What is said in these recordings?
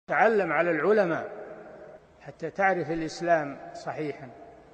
تعلم على العلماء حتى تعرف الإسلام صحيحا.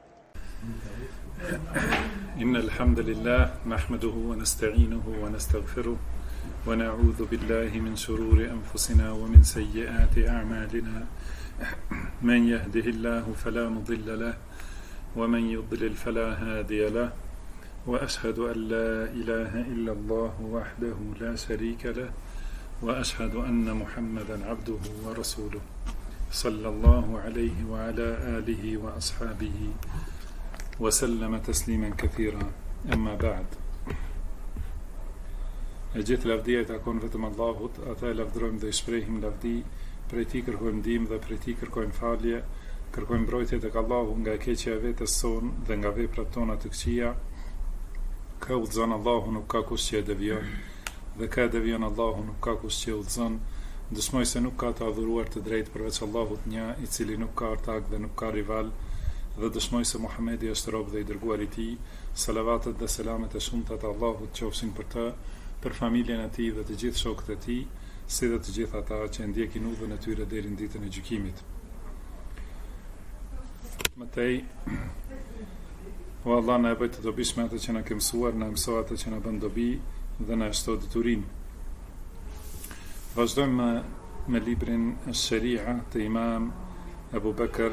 إن الحمد لله نحمده ونستعينه ونستغفره ونعوذ بالله من شرور أنفسنا ومن سيئات أعمالنا. من يهده الله فلا مضل له ومن يضلل فلا هادي له، وأشهد أن لا إله إلا الله وحده لا شريك له، وأشهد أن محمدا عبده ورسوله صلى الله عليه وعلى آله وأصحابه وسلم تسليما كثيرا. أما بعد. E gjithë lavdia i takon vetëm Allahut, ata e lavdrojmë dhe i shprehim lavdi, prej tij kërkojmë ndihmë dhe prej tij kërkojmë falje, kërkojmë mbrojtje tek Allahu nga e keqja e vetes sonë dhe nga veprat tona të këqija. Ka udhëzon Allahu, nuk ka kush që e devijon, dhe ka devijon Allahu, nuk ka kush që e udhëzon. Dëshmoj se nuk ka të adhuruar të drejtë përveç Allahut një, i cili nuk ka ortak dhe nuk ka rival, dhe dëshmoj se Muhamedi është rob dhe i dërguar i tij. Salavatet dhe selamet e shumta të Allahut qofshin për të, për familjen e tij dhe të gjithë shokët e tij, si dhe të gjithë ata që ndjekin udhën e tyre deri në ditën e gjykimit. Mëtej, o Allah, na e bëj të dobishme atë që na ke mësuar, na mëso atë që na bën dobi dhe na shto detyrim. Vazhdojmë me librin Sharia të Imam Abu Bakr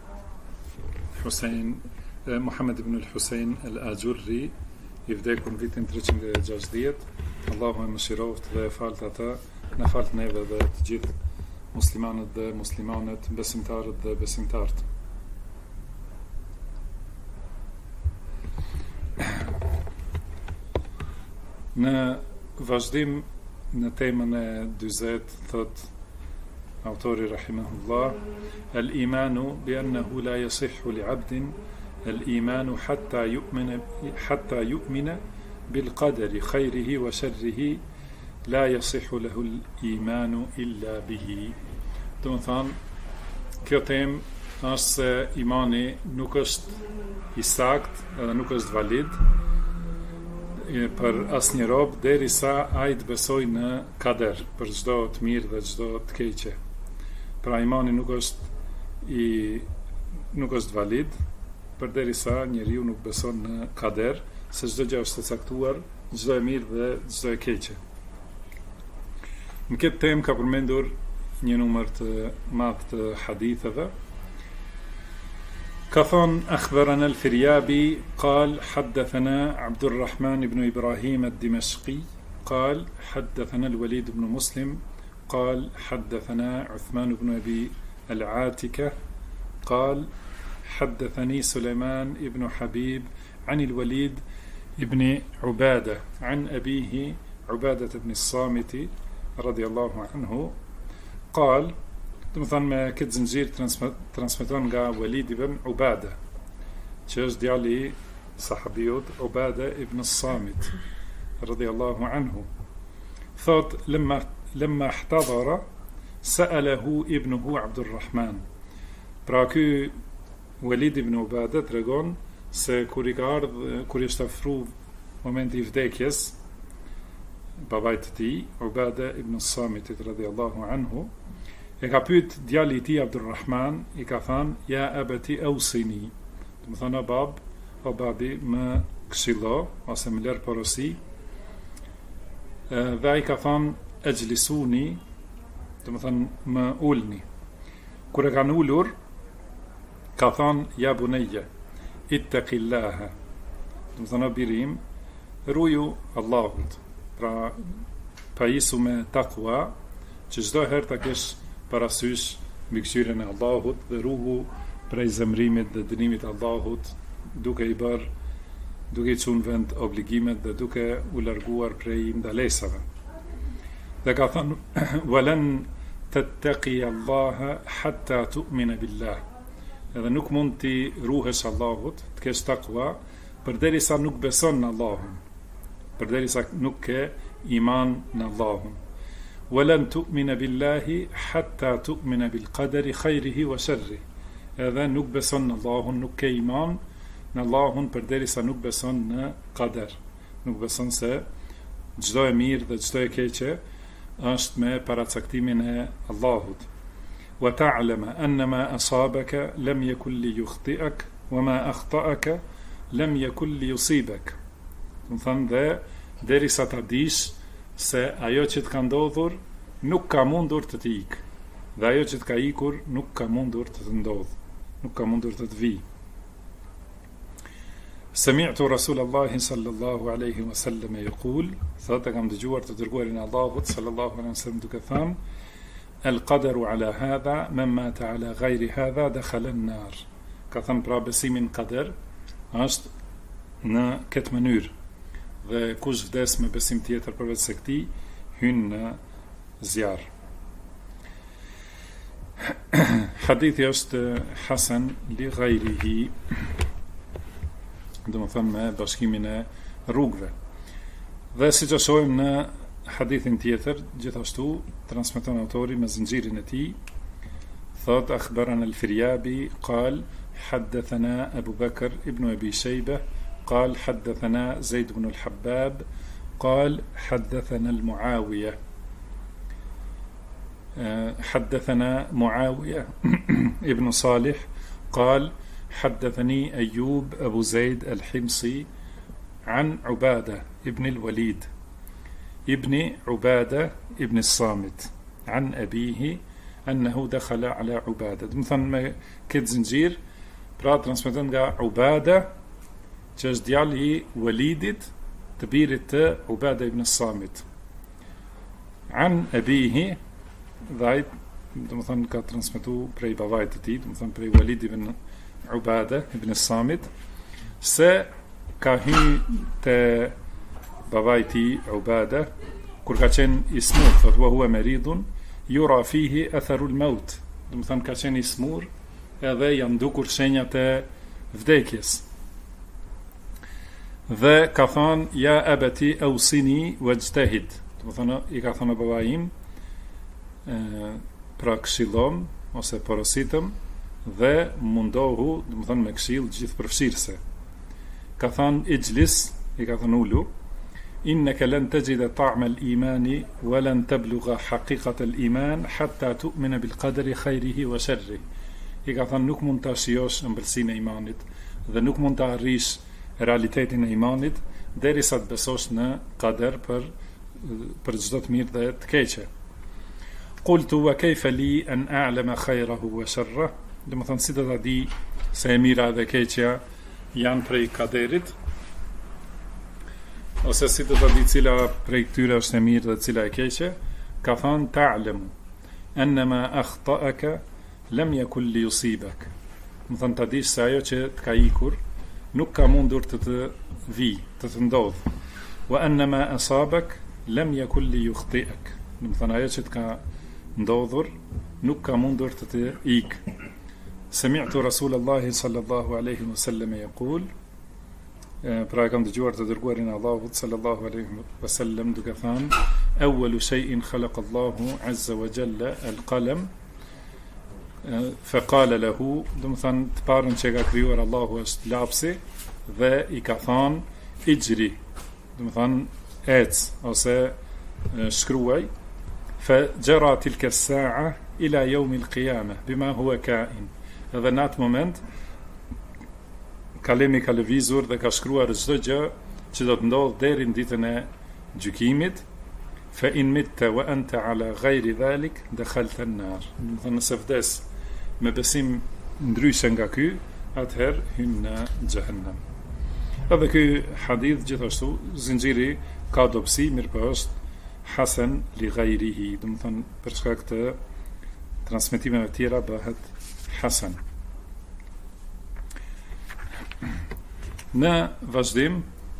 Muhammad ibn al-Husayn al-Ajurri, i vdekur në vitin 360. Allahu e mëshiroft dhe e falt ata, në falt neve dhe të gjithë muslimanët dhe muslimanet, besimtarët dhe besimtarët. Në vazhdim në temën e 40 thot autori rahimahullah: al-imanu bi annahu la yasihhu li'abdin al-imanu hatta yu'mina bil qadari khayrihi wa sharrihi la yasihhu lahu al-imanu illa bihi. Do të thonë, kjo temë është se imani nuk është i sakt edhe nuk është valid për asnjë rob derisa ai të besojë në kader, për çdo të mirë dhe çdo të keqe. Pra imani nuk është valid përderisa njeriu nuk beson në kader, se çdo gjë është e caktuar, çdo e mirë dhe çdo e keqe. Në këtë temë ka përmendur një numër të madh të haditheve. كثن أخبرنا الفريابي قال حدثنا عبد الرحمن بن إبراهيم الدمشقي قال حدثنا الوليد بن مسلم قال حدثنا عثمان بن أبي العاتكة قال حدثني سليمان بن حبيب عن الوليد بن عبادة عن أبيه عبادة بن الصامت رضي الله عنه قال. Dhe më thënë, me këtë zinxhir transmeton nga Walid ibn Ubada, që është djali i sahabiut Ubada ibn Samit radhiyallahu anhu. Thot, lemma ihtadara sa'alahu ibnuhu Abdurrahman. Pra ky Walid ibn Ubada tregon se kur ishte afruar momenti i vdekjes babait të tij, Ubada ibn Samit radhiyallahu anhu, e ka pyet djali i tij Abdurrahman, i ka thënë: ja abati ausini, do të thonë o babi, më këshillo ose më lër porosi. Dhe ai ka thënë: ejlisuni, do të thonë më ulni. Kur e kanë ulur, ka thënë: ja bunayya ittaqillaha, do të thonë o birim, ruju Allahut. Pra pajisu me takwa, që çdo herë ta kesh parasysh mbikëqyrjen e Allahut dhe ruhu prej zemrimit dhe dënimit Allahut, duke i çunë vend obligimet dhe duke u larguar prej ndalesave. Dhe ka thënë: walan tattaqi Allaha hatta tu'mina billah. Edhe nuk mund ti ruhesh Allahut, të kesh takwa, përderisa nuk beson në Allahun, përderisa nuk ke iman në Allahun. ولن تؤمن بالله حتى تؤمن بالقدر خيره وشره. Edhe nuk beson në Allahun, nuk ke iman në Allahun përderisa nuk beson në qader. Nuk beson se çdo e mirë dhe çdo e keqe është me paracaktimin e Allahut. وتعلم أن ما أصابك لم يكن ليخطئك وما أخطأك لم يكن ليصيبك. Do të thënë dhe derisa ta dish se ajo që të ka ndodhur nuk ka mundur të të ikë, dhe ajo që të ka ikur nuk ka mundur të të ndodhë, nuk ka mundur të të vijë. Sami'tu Rasulallahi sallallahu alaihi wasallam yaqul, thotë kam dëgjuar të dërguarin e Allahut sallallahu alaihi wasallam duke thënë: "Al-qadaru ala hadha, man mata ala ghayri hadha dakhala an-nar." Ka thënë pra besimin qadar është në këtë mënyrë, dhe kush vdes me besim tjetër përveç se këtij hyn në zjarr. Hadithi është hasan li ghayrihi, do më thëmë me bashkimin e rrugëve. Dhe si që shohim në hadithin tjetër, gjithashtu transmeton autori me zinxhirin e tij, thot akhbarana al-Firyabi qal haddathana Abu Bakr ibn Abi Shaybah قال حدثنا زيد بن الحباب قال حدثنا المعاوية حدثنا معاوية ابن صالح قال حدثني أيوب أبو زيد الحمصي عن عبادة ابن الوليد ابن عبادة ابن الصامت عن أبيه أنه دخل على عبادة. مثلا كد زنجير pra transmeton nga Ubada, që është djali i Walidit, të birit të Ubada ibn Samit. An abihi, dhe do të thonë ka transmetuar prej babait të tij, do të thonë prej Walid ibn Ubada ibn Samit, se ka hyrë te babai i tij Ubada kur ka qenë i smur, thotë wa huwa maridun yura fihi atharu al-maut. Do të thonë ka qenë i smur edhe janë dukur shenjat e vdekjes. Dhe ka thonë, ja abati ausini wajtahid. Do të thonë, i ka thonë babaim, pra këshillom ose porositëm dhe mundohu, do të thonë me këshill gjithëpërfshirëse. Ka thonë ijlis, i ka thonë ulu, innaka lan tajida ta'ma al-imani wa lan tablugha haqiqata al-iman hatta tu'mina bil qadri khairihi wa sharrihi. I ka thonë nuk mund ta shijosh ëmbëlsinë e imanit dhe nuk mund ta arrish realitetin e imanit derisa të besosh në qader për çdo të mirë dhe të keqe. Qultu wa kayfa li an a'lama khayrahu wa sharrahu. Do të thonë si do ta di se e mira dhe e keqja janë prej qaderit, ose si do ta di cila prej këtyre është e mirë dhe cila e keqe. Ka thonë ta'lamu annama akhta'aka lam yakul li yusibak. Do thonë ta dish se ajo që të ka ikur nuk ka mundur të të vi, të të ndodh. Wa annama asabak lam yakul li yukhti'ak. Do të thonë ajo që të ka ndodhur nuk ka mundur të të ik. Sami'tu Rasulallahi sallallahu alaihi wasallam yaqul, pra kam dëgjuar të dërguarin e Allahut sallallahu alaihi wasallam duke thënë: awwalu shay'in khalaqa Allahu azza wa jalla al-qalam faqala lahu. Do të thonë të parën që ka krijuar Allahu është lapsi dhe i ka thonë ijri, do të thonë ec ose shkruaj, fa jara tilka as-sa'a ila yawm al-qiyamah bima huwa ka'in. Edhe në atë moment kalemi ka lëvizur dhe ka shkruar çdo gjë që do të ndodhë deri në ditën e gjykimit. Fa in mitta wa anta ala ghayri dhalik dakhalta an-nar. Do të thonë nëse vdes me besim ndryshe nga ky, atëherë hyn në xhehenem. Edhe ky hadith gjithashtu zinxhiri ka dobësi, mirë po është hasan li ghayrihi, do të thonë për shkak të transmetimeve të tjera bëhet hasan. Në vazhdim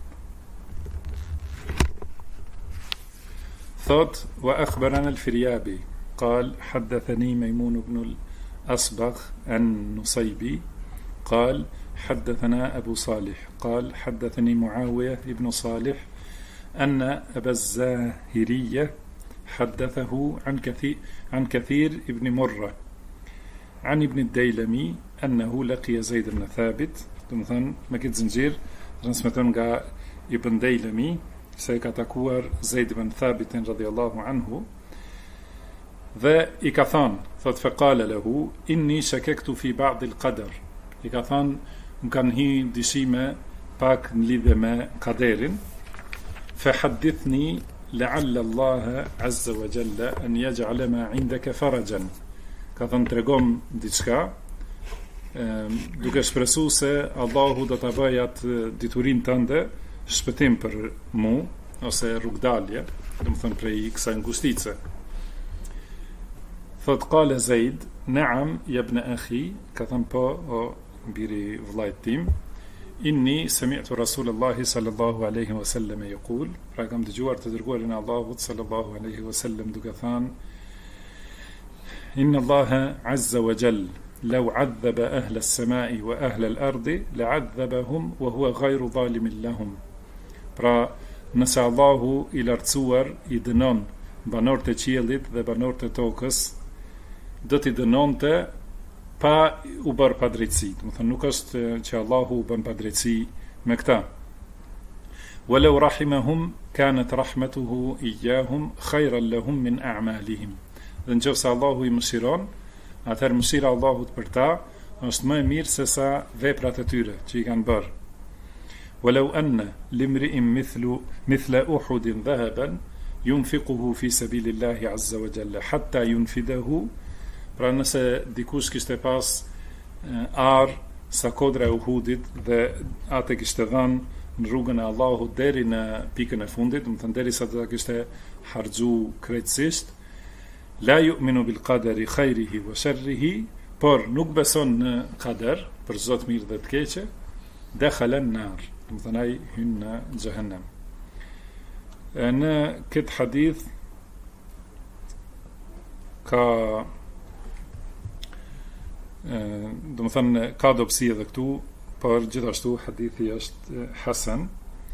thot wa akhbarana al-Firyabi قال حدثني ميمون بن الأصبغ النصيبي قال حدثنا أبو صالح قال حدثني معاوية بن صالح أن أبا الزاهرية حدثه عن كثير ابن مرة عن ابن الديلمي أنه لقي زيد بن ثابت. مثلا ما كنت زنجير transmeton nga Ibn Dejlemi se ka takuar Zeid ibn Thabitin radhiyallahu anhu Dhe i ka thënë, thot faqala lahu inni shakaktu fi ba'd al-qadar. I ka thënë, më kanë hi dyshime pak në lidhje me kaderin. Fa haddithni la'alla Allah azza wa jalla an yaj'ala ma 'indaka farajan. Ka thënë tregom diçka, duke shpresu se Allahu do ta bëjë atë diturinë tënde shpëtim për mu ose rrugdalje, domethënë prej kësaj ngushtice. Thot qala Zaid, "Na'am ya ibn akhi", ka thënë po o biri vllajt tim, "Inni sami'tu Rasulullah sallallahu alaihi wasallam yaqul", pra kam dëgjuar të dërguarin e Allahut sallallahu alaihi wasallam duke thënë, "Inna Allah azza wa jall law 'adhaba ahla as-sama'i wa ahla al-ardi la'adhabahum wa huwa ghayru zalimin lahum." Pra, nëse Allahu i lartësuar i dënon banorët e qiellit dhe banorët e tokës, do t'i dënonte pa u bërë padrejtësi. Do të thonë nuk është që Allahu u bën padrejtësi me këta. Walau rahimahum kanat rahmatuhu iyyahum khayran lahum min a'malihim. Dhe nëse Allahu i mëshiron, atëherë mëshira e Allahut për ta është më e mirë se sa veprat e tyre që i kanë bërë. Walau anna limri'in mithla Uhudin dhahaban yunfiquhu fi sabilillahi azza wa jalla hatta yunfidahu. Pra nëse dikush kishte pas arë sa kodra e Uhudit dhe atë kishte dhënë në rrugën e Allahut deri në pikën e fundit, do të thënë derisa do ta kishte harxhu krejtësisht, la yu'minu bil qadari khairihi wa sharrihi, por nuk beson në qadar, për çdo të mirë dhe të keqe, dakhala an-nar, do të thënë ai hyn në xhehenem. Në këtë hadith ka do të thënë ka dobësi edhe këtu, por gjithashtu hadithi është hasan.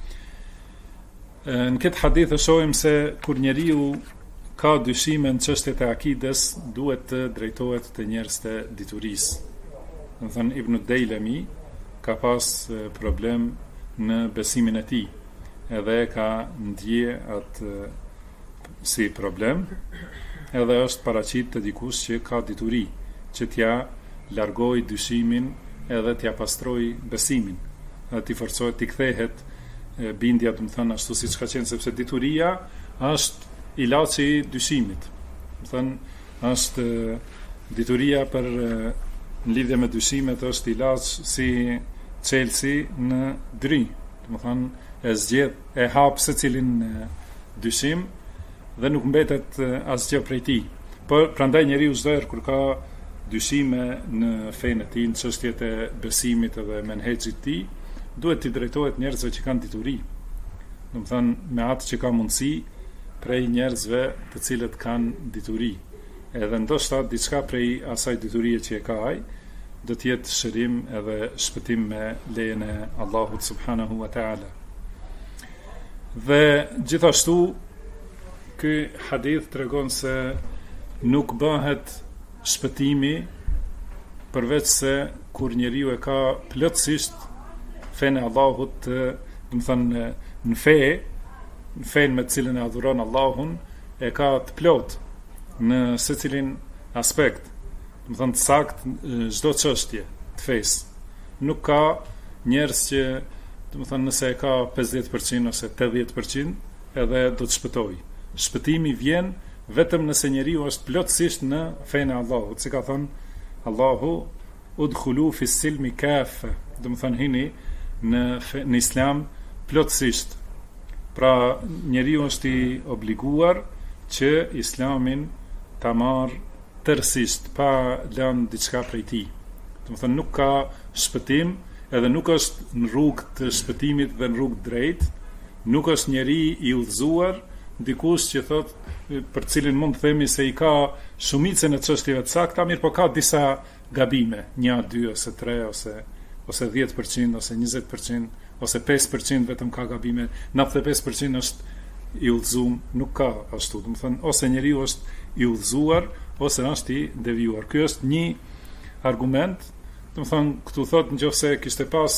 Në këtë hadith e shohim se kur njeriu ka dyshime në çështjet e akides, duhet të drejtohet te njerëzit e diturisë. Do të thënë Ibn Dailami ka pas problem në besimin e tij, edhe ka ndje atë si problem, edhe është paraqit të dikush që ka dituri, që t'ja largoj dyshimin edhe t'ja pastroj besimin, edhe t'i forcohet t'i kthehet bindja, do të thënë ashtu siç ka qenë, sepse dituria është ilaçi i dyshimit. Do të thënë është dituria për në lidhje me dyshimet është ilaç si çelësi në dry. Do të thënë e zgjedh, e hap secilin dyshim dhe nuk mbetet asgjë prej tij. Por prandaj njeriu çdo herë kur ka dyshime në fenë e tij, në çështjet e besimit edhe menhexhit të tij, duhet t'i drejtohet njerëzve që kanë dituri. Do të thënë me atë që ka mundësi prej njerëzve të cilët kanë dituri. Edhe ndoshta diçka prej asaj diturie që e ka ai, do të jetë shërim edhe shpëtim me lejen e Allahut subhanahu wa taala. Dhe gjithashtu ky hadith tregon se nuk bëhet shpëtimi përveç se kur njeriu e ka plotësisht fenë e Allahut, do të thënë në fenë me të cilën e adhuron Allahun, e ka të plot në secilin aspekt, do të thënë të sakt çdo çështje të fesë. Nuk ka njerëz që, do të thënë nëse e ka 50% ose 80%, edhe do të shpëtojë. Shpëtimi vjen vetëm nëse njeriu është plotësisht në fenë e Allahut, si ka thënë Allahu udkhulu fi silmi kafa, do të thënë hini në Islam plotësisht. Pra njeriu është i obliguar që Islamin ta marrë tërësisht, pa lënë diçka prej tij. Do të thënë nuk ka shpëtim, edhe nuk është në rrugë të shpëtimit dhe në rrugë drejt, nuk është njeri i udhëzuar, dikush që thot, për cilin mund të themi se i ka shumicën e çështjeve të sakta, mirë po ka disa gabime, 1, 2 ose 3 ose 10% ose 20% ose 5% vetëm ka gabime, 95% është i udhëzuar, nuk ka ashtu. Do të thënë ose njeriu është i udhëzuar ose është i devijuar. Ky është një argument. Do të thënë këtu thot nëse kishte pas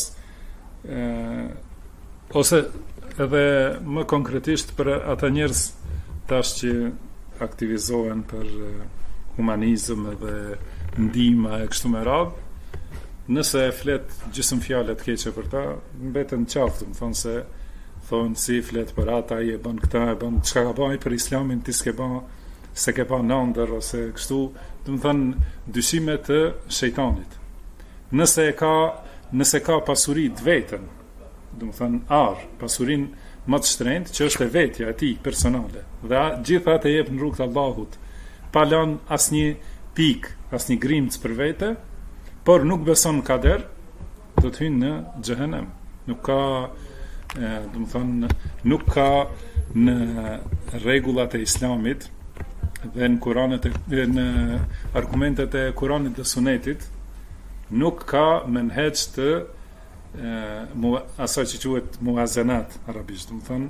ose edhe më konkretisht për ata njerëz tash që aktivizohen për humanizëm dhe ndihmë e kështu me radhë, nëse e flet gjysmë fjalë të keqe për ta, mbeten qaftë, më thonë se thonë si flet për ata, i e bën këta, e bën çka ka bën për Islamin, ti s'ke bën, se ke pa nëndër ose kështu, do të thonë dyshime të shejtanit. Nëse ka pasuri të vetën, do të thonë pasurinë më të shtrenjtë që është e vetja e tij personale, dhe gjithë atë e jep në rrugt të Allahut, pa lënë asnjë pikë, asnjë grimc për vete, por nuk beson në kader, do të hyjë në xhehenem. Nuk ka, do të thonë, nuk ka në rregullat e Islamit dhe në Kuranet në argumentet e Kuranit dhe Sunetit, nuk ka menheq të asaj që quhet muazanat arabisht, do të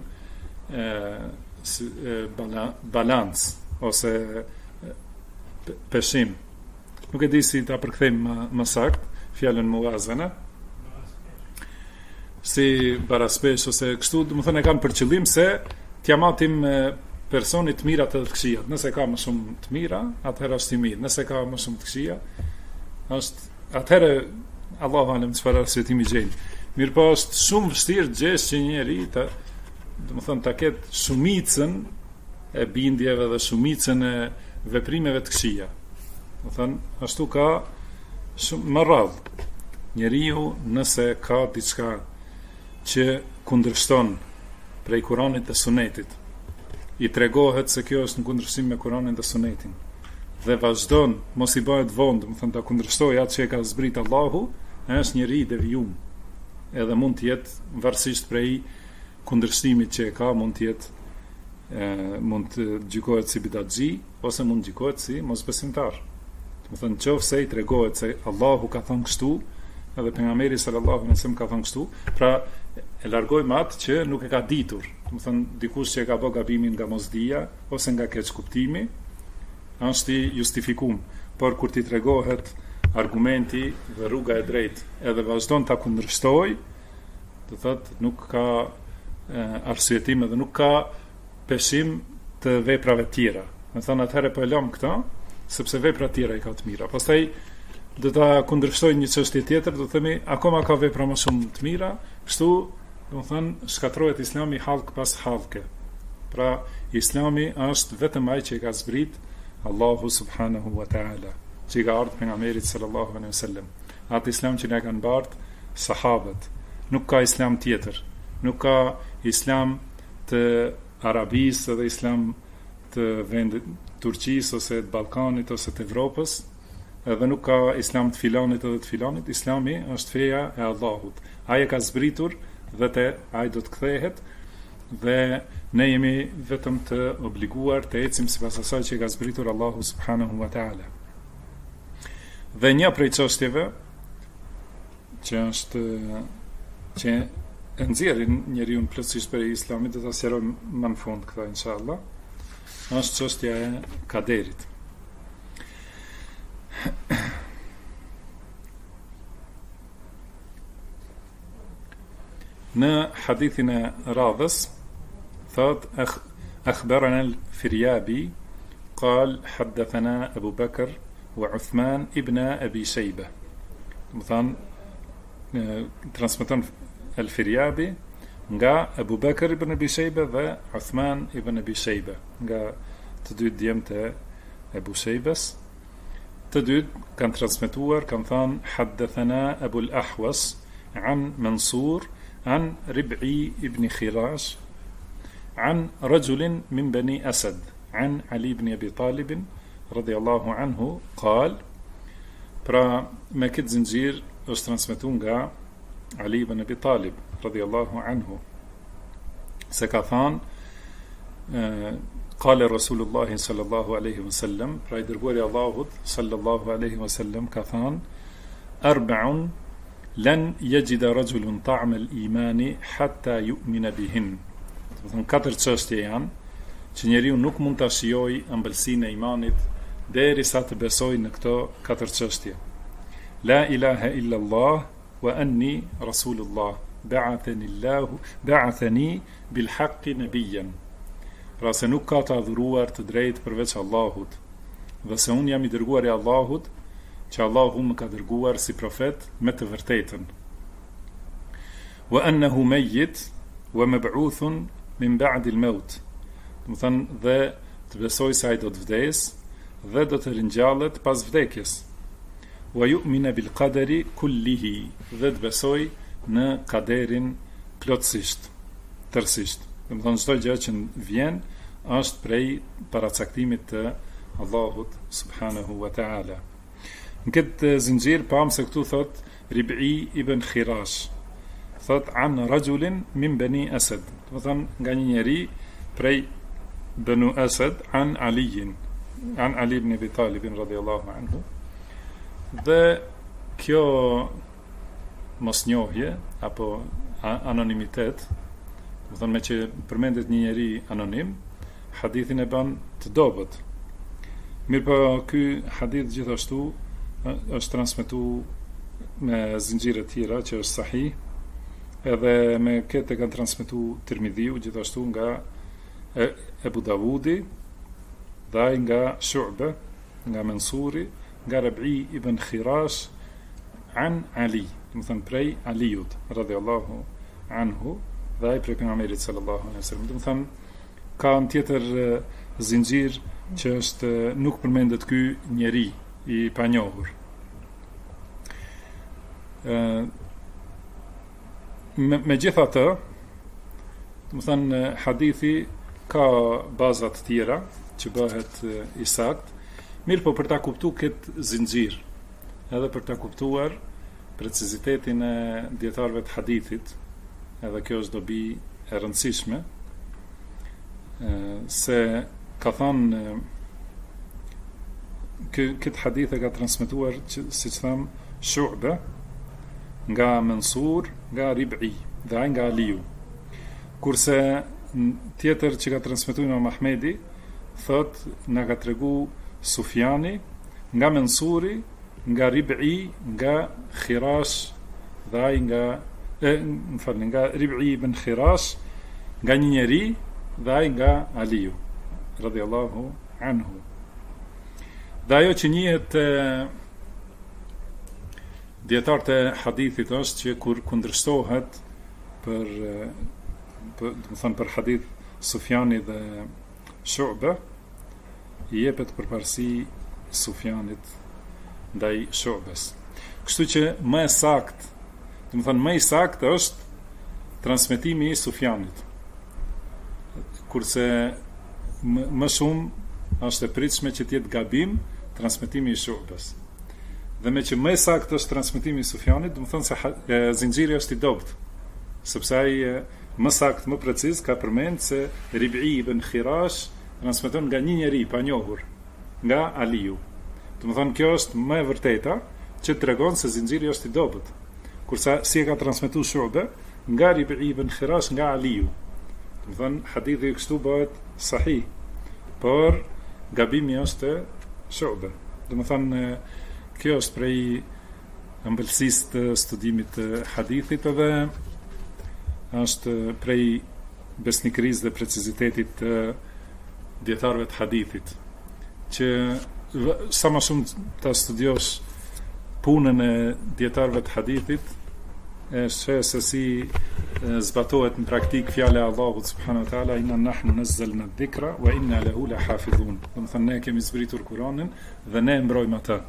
thonë balans ose peshim. Nuk e di si ta përkthejmë më saktë fjalën muazana, si baraspesh ose kështu, do të thonë e kanë për qëllim se t'ja matim personit të mirat edhe të këqijat. Nëse ka më shumë të mira, atëherë është i mirë. Nëse ka më shumë të këqija, atëherë Allahu alem çfarë arsjetimi gjejnë. Mirë po është shumë vështirë gjesh që njeri do të thonë ta ketë shumicën e bindjeve dhe shumicën e veprimeve të këqija. Do të thonë ashtu ka shumë më radhë. Njeriu nëse ka diçka që kundërshton prej Kuranit dhe Sunetit, i tregohet se kjo është në kundërshtim me Kuranin dhe Sunetin, dhe vazhdon mos i bëhet vonë, do të thonë ta kundërshtojë atë që e ka zbrit Allahu, është njeri i devijum, edhe mund të jetë varësisht prej kundërshtimit që e ka, mund të jetë mund të gjykohet si bidatxhi ose mund të gjykohet si mosbesimtar. Do të thonë nëse i tregohet se Allahu ka thënë kështu, edhe pejgamberi sallallahu alaihi wasallam ka thënë kështu, pra e largojmë atë që nuk e ka ditur. Do të thonë dikush që e ka bë gabimin nga mosdia ose nga keq kuptimi, është i justifikuar, por kur ti tregohet argumenti dhe rruga e drejtë, edhe vazhdon ta kundërshtojë, do thotë nuk ka arsyetim dhe nuk ka peshim të veprave tjera. Do thonë atëherë po e lëm këtë, sepse veprat tjera i ka të mira. Pastaj do ta kundërshtojë një çështje tjetër, do themi akoma ka vepra më shumë të mira, kështu do thonë shkatrohet Islami hallk pas hallke. Pra Islami është vetëm ai që i ka zbrit Allahu subhanahu wa ta'ala, që i ka ardhur pejgamberit sallallahu alaihi wasallam. Atë Islam që ne kanë bart sahabët. Nuk ka Islam tjetër. Nuk ka Islam të Arabisë dhe Islam të vendit Turqisë ose të Ballkanit ose të Evropës, edhe nuk ka Islam të filanit edhe të filanit. Islami është feja e Allahut. Ai e ka zbritur dhe te ai do të kthehet, dhe ne jemi vetëm të obliguar të ecim sipas asaj që ka zbritur Allahu subhanahu wa ta'ala. Dhe një prej çështjeve që e nxjerrin njeriu plotësisht për Islamin, do ta sqarojmë më në fund këtë inshallah, është çështja e kaderit. Në hadithin e radhës thot أخبرنا الفريابي قال حدثنا أبو بكر وعثمان ابن أبي شيبة. مثلا transmeton الفريابي nga Abu Bakr ibn Abi Shayba dhe Uthman ibn Abi Shayba, nga të dy djemtë e Abu Shaybas. Të dy kanë transmetuar, kanë thënë حدثنا أبو الأحوص عن منصور عن ربعي ابن خراش عن رجل من بني أسد عن علي بن أبي طالب رضي الله عنه قال. Pra me këtë zinxhir është transmetuar nga Ali ibn Abi Talib radhiyallahu anhu se ka thënë قال رسول الله صلى الله عليه وسلم, pra I dërguari Allahut sallallahu alaihi wasallam ka thënë أربع لن يجد رجل طعم الإيمان حتى يؤمن بهن. Do të thonë katër çështje janë që njeriu nuk mund ta shijojë ëmbëlsinë e imanit derisa të besojë në këto katër çështje. La ilaha illa Allah wa anni rasulullah ba'athani bil haqqi nabiyyan. pra se nuk ka të adhuruar të drejtë përveç Allahut, dhe se unë jam i dërguar i Allahut, që Allahu më ka dërguar si profet me të vërtetën. Wa annahu mayyit wa mab'uthun min ba'di al-maut. Do të thënë dhe të besoj se ai do të vdes dhe do të ringjallet pas vdekjes. Wa yu'mina bil qadari kullihi, dhe të besoj në kaderin plotësisht, tërësisht. Do të thënë çdo gjë që vjen është prej paracaktimit të Allahut subhanahu wa ta'ala. Në këtë zinxhir pam se këtu thot Rib'i ibn Khirash, thot an rajulin min bani Asad, do të thënë nga një njeri prej Banu Asad, an Ali ibn Abi Talib radhiyallahu anhu. Dhe kjo mosnjohje apo anonimitet, do të thënë me që përmendet një njeri anonim, hadithin e bën të dobët. Mirë po, ky hadith gjithashtu është transmetuar me zinxhire të tjera që është sahih, edhe me këtë kanë transmetuar Tirmidhiu gjithashtu nga Ebu Davudi, dhe ai nga Shu'be, nga Mansuri, nga Rib'i ibn Khirash an Ali, do të thënë prej Aliut radhiyallahu anhu, dhe ai prej pejgamberit sallallahu alaihi wasallam. Do të thënë ka një tjetër zinxhir që është nuk përmendet ky njeri i panjohur. Megjithatë, do të thënë hadithi ka baza të tjera që bëhet i sakt, mirë po për ta kuptuar këtë zinxhir, edhe për ta kuptuar precizitetin e dietarëve të hadithit, edhe kjo është dobi e rëndësishme, se ka thënë këtë hadith e ka transmetuar siç tham Shu'be nga Mansur, nga Rib'i, dhe ai nga Aliu. Kurse tjetër që ka transmetuar Imam Ahmedi thot na ka tregu Sufjani nga Mansuri, nga Rib'i, nga Khirash, dhe ai nga Rib'i ibn Khirash, nga një njeri, dhe ai nga Aliu radhiyallahu anhu. Dhe ajo që njihet dietarët e hadithit është që kur kundërshtohet për do të thënë për hadith Sufjani dhe Shu'be, i jepet përparësi Sufjanit ndaj Shu'bes. Kështu që më e sakt, do të thënë më i sakt është transmetimi i Sufjanit. Kurse më shumë është e pritshme që të jetë gabim transmetimi i Shu'bes. Dhe me që më saktë është transmetimi i Sufjanit, do të thonë se zinxhiri është i dobët, sepse ai më saktë, më preciz ka përmend se Rib'i ibn Khirash transmeton nga një njeri pa njohur, nga Aliu. Do të thonë kjo është më e vërteta që tregon se zinxhiri është i dobët. Kurse si e ka transmetuar Shu'be nga Rib'i ibn Khirash nga Aliu. Do të thonë hadithi kështu bëhet sahih, por gabimi është Shu'be. Do të thonë kjo është prej ëmbëlsisë të studimit të hadithit, edhe është prej besnikërisë dhe precizitetit të dietarëve të hadithit, që sa më shumë ta studiosh punën e dietarëve të hadithit, e sheh se si zbatohet në praktik fjala e Allahut subhanahu wa taala, inna nahnu nazzalna dhikra wa inna lahu lahafidhun. Do të thënë ne kemi zbritur Kur'anin dhe ne e mbrojmë atë.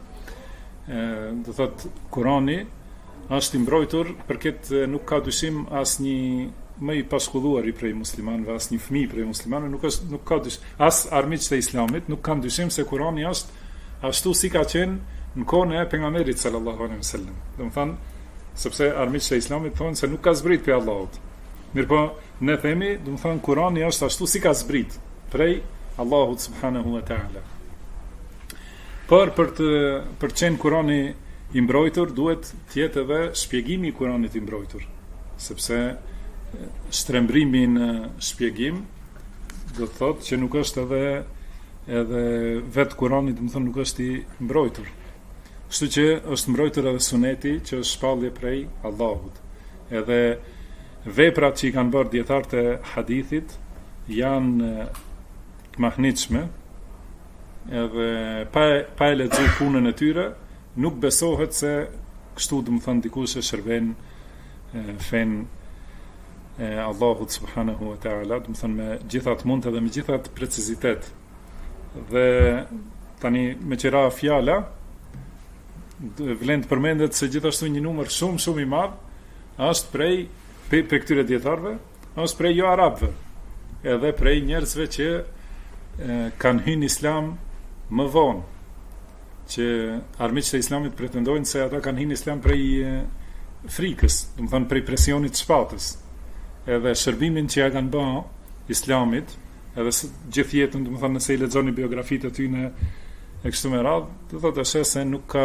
Do thot Kurani është i mbrojtur, për këtë nuk ka dyshim asnjë më i pashkolluar i prej muslimanëve, asnjë fëmijë prej muslimanëve nuk ka dyshim, as armiqtë e Islamit nuk kanë dyshim se Kurani është ashtu si ka qenë në kohën e pejgamberit sallallahu alaihi wasallam. Do të thonë, sepse armiqtë e Islamit thonë se nuk ka zbrit prej Allahut. Mirpo ne themi, do të thonë Kurani është ashtu si ka zbrit prej Allahut subhanahu wa taala. Por për të qenë Kurani i mbrojtur, duhet të jetë edhe shpjegimi i Kuranit i mbrojtur, sepse shtrembrimi në shpjegim do të thotë që nuk është edhe vetë Kurani, do të thonë nuk është i mbrojtur. Kështu që është mbrojtur edhe suneti, që është shpallje prej Allahut. Edhe veprat që i kanë bërë dietarët e hadithit janë të mahnitshme, edhe pa e lexuar punën e tyre, nuk besohet se kështu do të thonë dikush e shërben fen Allahut subhanahu wa taala, do të thonë me gjithat mund edhe me gjithat precizitet. Dhe tani me qira fjala vlen të përmendet se gjithashtu një numër shumë i madh është prej këtyre dietarëve, është prej jo arabëve, edhe prej njerëzve që kanë hyrë në islam më vonë, që armiqtë e islamit pretendojnë se ata kanë hyrë në islam prej frikës, do të thonë prej presionit të shpatës. Edhe shërbimin që ja kanë bërë islamit, edhe gjithë jetën, do të thonë nëse i lexoni biografitë e tyre e kështu me radhë, do thotë se nuk ka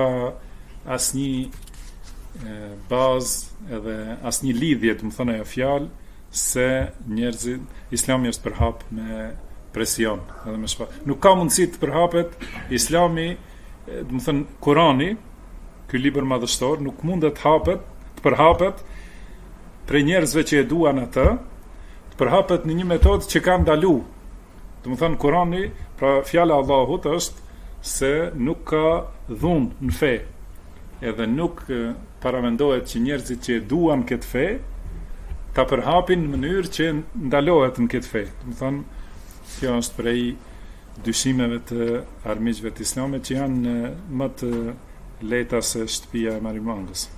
asnjë bazë edhe asnjë lidhje, do të thonë ajo fjalë se njerëzit islami është përhap me presion edhe me shpatë. Nuk ka mundësi të përhapet islami, do të thënë Kurani, ky libër madhështor, nuk mundet të përhapet prej njerëzve që e duan atë, të përhapet në një metodë që ka ndalu. Do të thënë Kurani, pra fjala e Allahut është se nuk ka dhunë në fe, edhe nuk paramendohet që njerëzit që e duan këtë fe ta përhapin në mënyrë që ndalohet në këtë fe. Do të thonë kjo është prej dyshimeve të armiqve të islamit që janë më të lehta se shtëpia e marimangës.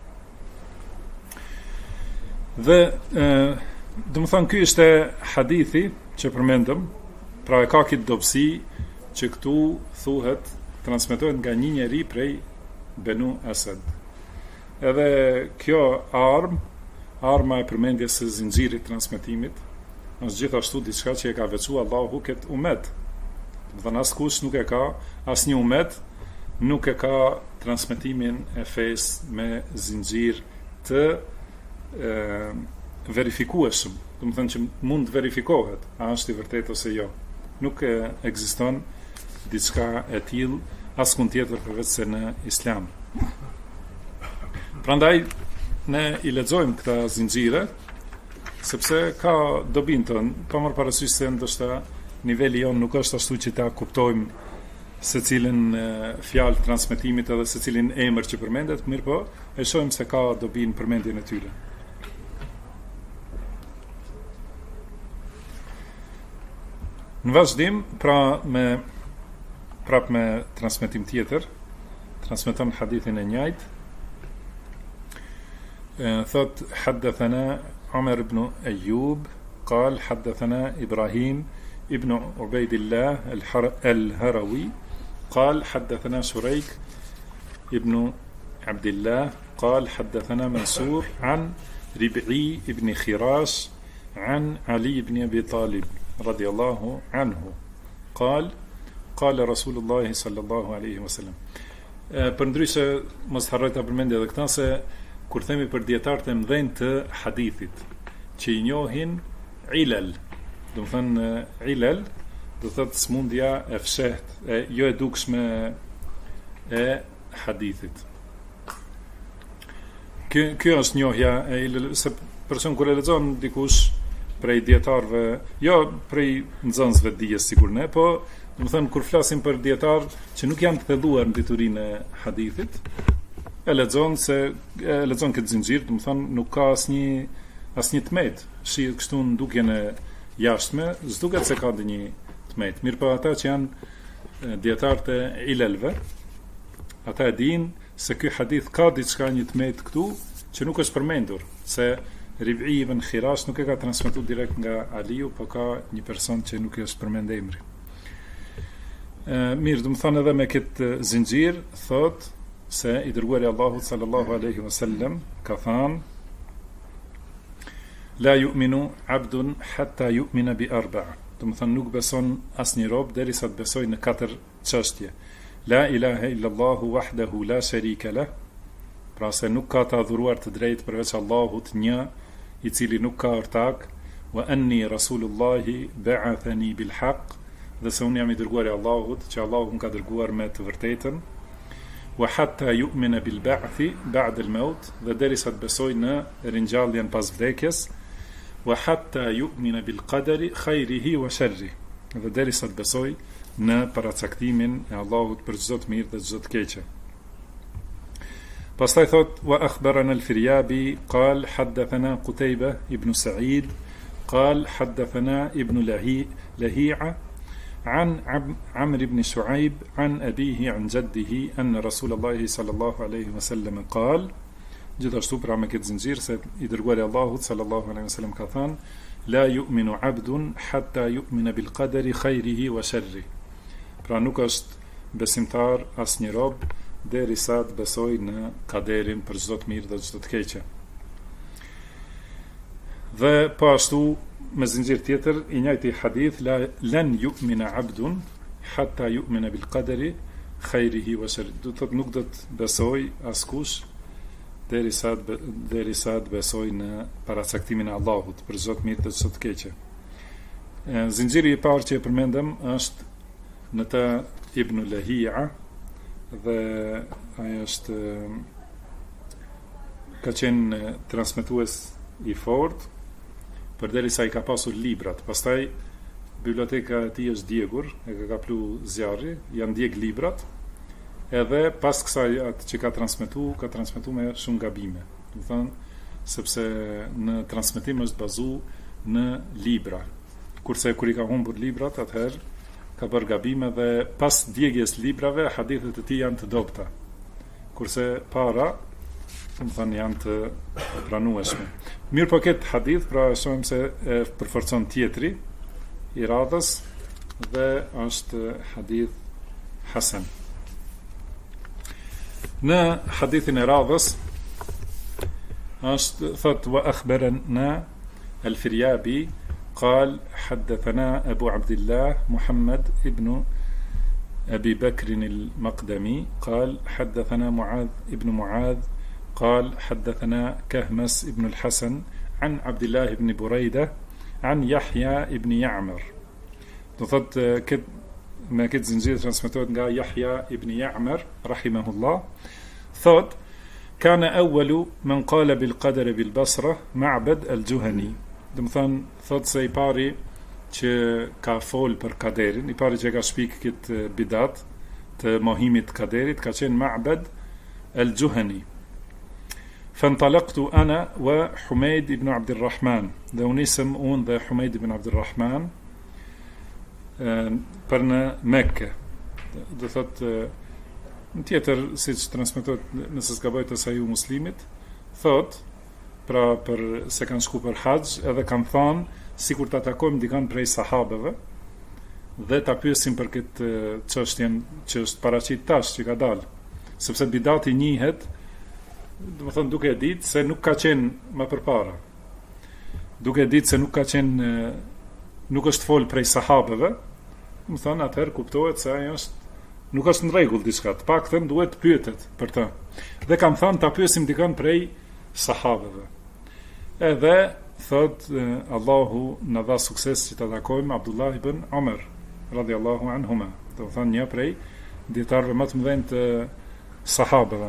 Dhe do të thonë ky është hadithi që përmendëm, pra e ka këtë dobësi që këtu thuhet transmetohet nga një njeri prej Benu Asad. Edhe kjo arma e përmendjes së zinxhirit transmetimit është gjithashtu diçka që e ka veçuar Allahu këtë umet. Do të thonë askush nuk e ka, asnjë umet nuk e ka transmetimin e fesë me zinxhir të verifikueshëm. Do të thonë që mund të verifikohet a është i vërtetë ose jo. Nuk ekziston diçka e tillë askund tjetër përveç se në Islam. Prandaj ne i lexojmë këta zinxhire sepse ka dobin ton, pa marrë parasysh se ndoshta niveli jon nuk është ashtu që ta kuptojmë secilin fjalë transmetimit edhe secilin emër që përmendet, mirë po e shohim se ka dobi në përmendjen e tyre. Në vazhdim, prap me transmetim tjetër, transmeton hadithin e njëjtë. Thot haddathana Umar ibn Ayyub قال حدثنا إبراهيم ابن عبيد الله الهروي قال حدثنا شريك ابن عبد الله قال حدثنا منصور عن ربعي ابن خراش عن علي بن أبي طالب رضي الله عنه قال قال رسول الله صلى الله عليه وسلم. Për ndryshe mos harroj ta përmend edhe këtë se kur themi për dietarët e mëdhenj të hadithit që i njohin ilal, do të thënë ilal, do thotë smundja e fshehtë, e jo e dukshme e hadithit. Kjo është njohja e ilal, se person kur e lexon dikush prej dietarëve, jo prej nxënësve dijes sikur ne, po do të thënë kur flasim për dietar që nuk janë të thelluar në diturinë e hadithit, e lexon këtë zinxhir, do të thënë nuk ka asnjë tmet, shihet kështu në dukjen e jashtme, s'duket se ka ndonjë tmet. Mirë po ata që janë dietarët e ilalve, ata e dinë se ky hadith ka diçka një tmet këtu që nuk është përmendur, se Rib'i ibn Khirash nuk e ka transmetuar direkt nga Aliu, po ka një person që nuk i është përmend emri. Mirë, do të thonë edhe me këtë zinxhir thot se i dërguari Allahut sallallahu alaihi wasallam ka thënë la yu'minu 'abdun hatta yu'mina bi arba'a. Do të thonë nuk beson asnjë rob derisa të besojë në 4 çështje. La ilaha illa Allahu wahdahu la sharika lah. Pra se nuk ka të adhuruar të drejtë përveç Allahut një, i cili nuk ka ortak, wa anni rasulullahi ba'athani bil haqq, dhe se unë jam i dërguari Allahut, që Allahu më ka dërguar me të vërtetën, wa hatta yu'mina bil ba'thi ba'da al maut, dhe derisa të besoj në ringjalljen pas vdekjes, wa hatta yu'mina bil qadari khairihi wa sharrihi, dhe derisa të besoj në paracaktimin e Allahut për çdo të mirë dhe çdo të keqe. Pastaj thot wa akhbarana al-Firyabi qal hadathana Qutayba ibn Sa'id qal hadathana ibn Lahi'a عن عمرو بن شعيب عن أبيه عن جده أن رسول الله صلى الله عليه وسلم قال gjithashtu pra me këtë zinxhir se i dërguari Allahut sallallahu alaihi wasallam ka thënë la yu'minu 'abdun hatta yu'mina bil qadari khairihi wa sharrihi. Pra nuk është besimtar asnjë rob derisa të besojë në kaderin për çdo të mirë dhe çdo të keqe. Dhe po ashtu me zinxhir tjetër i njëjti hadith lan yu'mina 'abdun hatta yu'mina bil qadari khairihi wa sharrihi. Do thotë nuk do të besoj askush derisa të besoj në paracaktimin e Allahut për çdo të mirë dhe çdo të keqe. Zinxhiri i parë që e përmendëm është në të Ibn Lahi'a dhe ai është ka qenë transmetues i fortë përderisa i ka pasur librat. Pastaj biblioteka e tij është djegur, e ka kaplu zjarri, janë djeg librat. Edhe pas kësaj atë që ka transmetu me shumë gabime. Do të thënë, sepse në transmetim është bazu në libra. Kurse kur i ka humbur librat, atëherë ka bërë gabime dhe pas djegjes librave, hadithet e tij janë të dobta. Kurse para, do të thënë, janë të pranueshme. Mirë po këtë hadith, pra shohim se e përforcon tjetri i radhës dhe është hadith hasan. Në hadithin e radhës është thot wa akhbarana al-Firyabi قال حدثنا أبو عبد الله محمد ابن أبي بكر المقدمي قال حدثنا معاذ ابن معاذ قال حدثنا كهمس ابن الحسن عن عبد الله بن بريدة عن يحيى ابن يعمر. thot me këtë zinxhir transmetohet nga Yahya ibn Ya'mar rahimahullah, thot kana awwalu man qala bil qadar bil Basra Ma'bad al-Juhani. Do të thon thot se i pari që ka fol për kaderin, i pari që ka shpik këtë bidat të mohimit të kaderit ka qenë Ma'bad al-Juhani. Fantalaqtu ana wa Humayd ibn Abdurrahman. Dhe unisëm unë dhe Humayd ibn Abdurrahman për në Mekke. Do thot në tjetër siç transmetohet nëse s'ka bëjë të sahih Muslimit, thot pra për se kanë shku për haxh edhe kanë thënë sikur ta takojmë dikon prej sahabeve dhe ta pyesim për këtë çështjen që është paraqit tash që ka dalë, sepse bidati njihet, do të thonë duke e ditë se nuk ka qenë më përpara, duke e ditë se nuk ka qenë, nuk është fol prej sahabeve, më thonë atëherë kuptohet se ajo nuk është në rregull diçka, të paktën duhet pyetet për të. Dhe kam thënë ta pyesim dikon prej sahabeve. Edhe thot Allahu na dha sukses që ta takojmë Abdullah ibn Umar radhiyallahu anhuma. Do të thonë një prej dietarëve më të mëdhenj të sahabeve.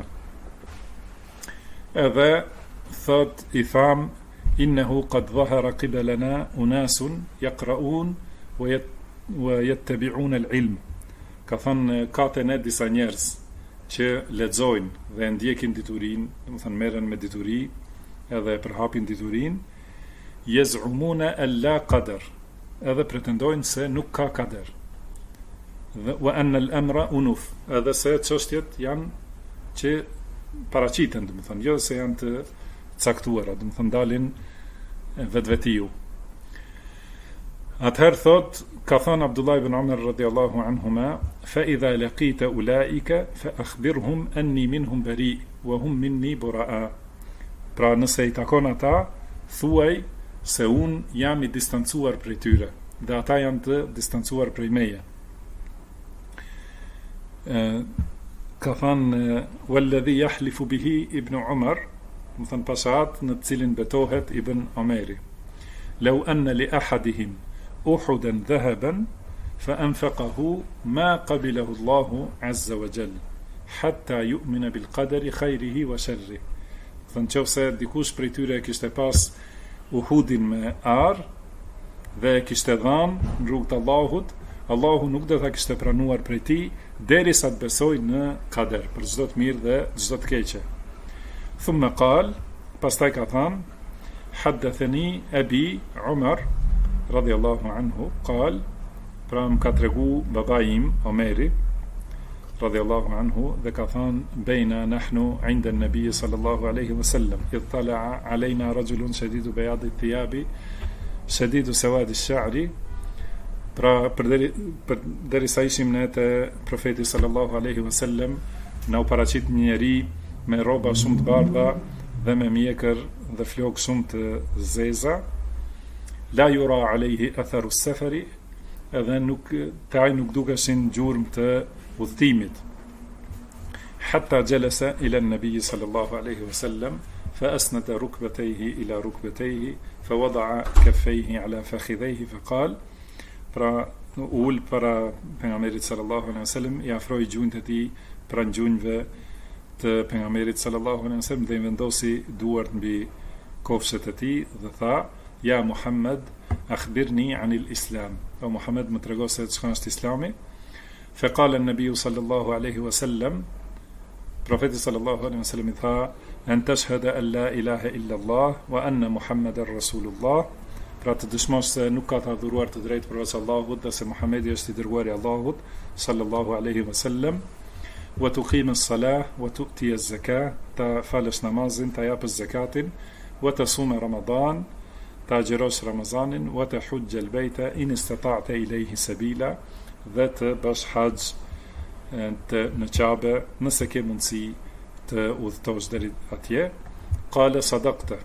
Edhe thot i tham innehu qad dhahara qibalana unasun yaqra'un wa yattabi'un al-ilm. Ka thënë ka të ne disa njerëz që lexojnë dhe ndjekin diturinë, do të thënë merren me dituri edhe përhapin diturinë, yaz'umuna alla qadar, edhe pretendojnë se nuk ka kader. Wa anna al-amra unuf, edhe se çështjet janë që paraqiten, do të thënë, jo se janë të caktuara, do të thënë dalin vetvetiu. Atëherë thot, ka thënë Abdullah ibn Umar radhiyallahu anhuma, fa idha laqita ulaika fa akhbirhum anni minhum bari wa hum minni bura'a. Pra nëse i takon ata, thuaj se un jam i distancuar prej tyre dhe ata janë të distancuar prej meje. Ka thënë walladhi yahlifu bihi ibn Umar, më thënë pashat në cilin betohet ibn Umari, law anna li ahadihim uhudan dhahaban fa anfaqahu ma qabilahu Allahu azza wa jalla hatta yu'mina bil qadari khairihi wa sharrihi. Thënë qofse dikush prej tyre kishte pas Uhudin me ar dhe kishte dhënë në rrugt të Allahut, Allahu nuk do ta kishte pranuar prej tij derisa të besoj në kader, për çdo të mirë dhe çdo të keqe. Thumma qal, pastaj ka thënë, haddathani abi Umar radhiyallahu anhu qal, pra më ka tregu babai im Omeri radhiyallahu anhu dhe ka thënë, bejna nahnu inda an-nabi sallallahu alaihi wasallam idh tala'a alayna rajulun shadidu bayadi thiyabi shadidu sawadi ash-sha'ri. Pra derisa ishim ne te profeti sallallahu alaihi wasallam, na u paraqit një njeri me rroba shumë të bardha dhe me mjekër dhe flokë shumë të zeza, la yura alayhi atharu as-safari, edhe nuk dukeshin gjurmë të udhëtimit. Hatta jalasa ila an-nabi sallallahu alaihi wasallam fa asnada rukbatayhi ila rukbatayhi fa wada'a kaffayhi ala fakhidhayhi fa qala, pra ul para pejgamberit sallallahu alaihi wasallam, i afroi gjunjët e tij pranë gjunjëve të pejgamberit sallallahu alaihi wasallam dhe i vendosi duart mbi kofshët e tij dhe tha, ja Muhammad, akhbirni anil islam, o Muhammad, më trego se çka është Islami. Fa qala an-nabi sallallahu alaihi wasallam, profeti sallallahu alaihi wasallam i tha, an tashhada an la ilaha illa Allah wa anna Muhammadar rasulullah, pra të dëshmosh se nuk ka të adhuruar të drejtë përveç Allahut dhe se Muhamedi është i dërguari i Allahut sallallahu alaihi wasallam, wa tuqim as-salah wa tu'ti az-zakah, ta falësh namazin, ta japësh zakatin, wa tasum Ramadan, ta agjerosh Ramazanin, wa tahujja al-bayta in istata'ta ilayhi sabila, dhe të bësh haxh në Kabe nëse ke mundësi të udhëtosh deri atje. Qala sadaqta,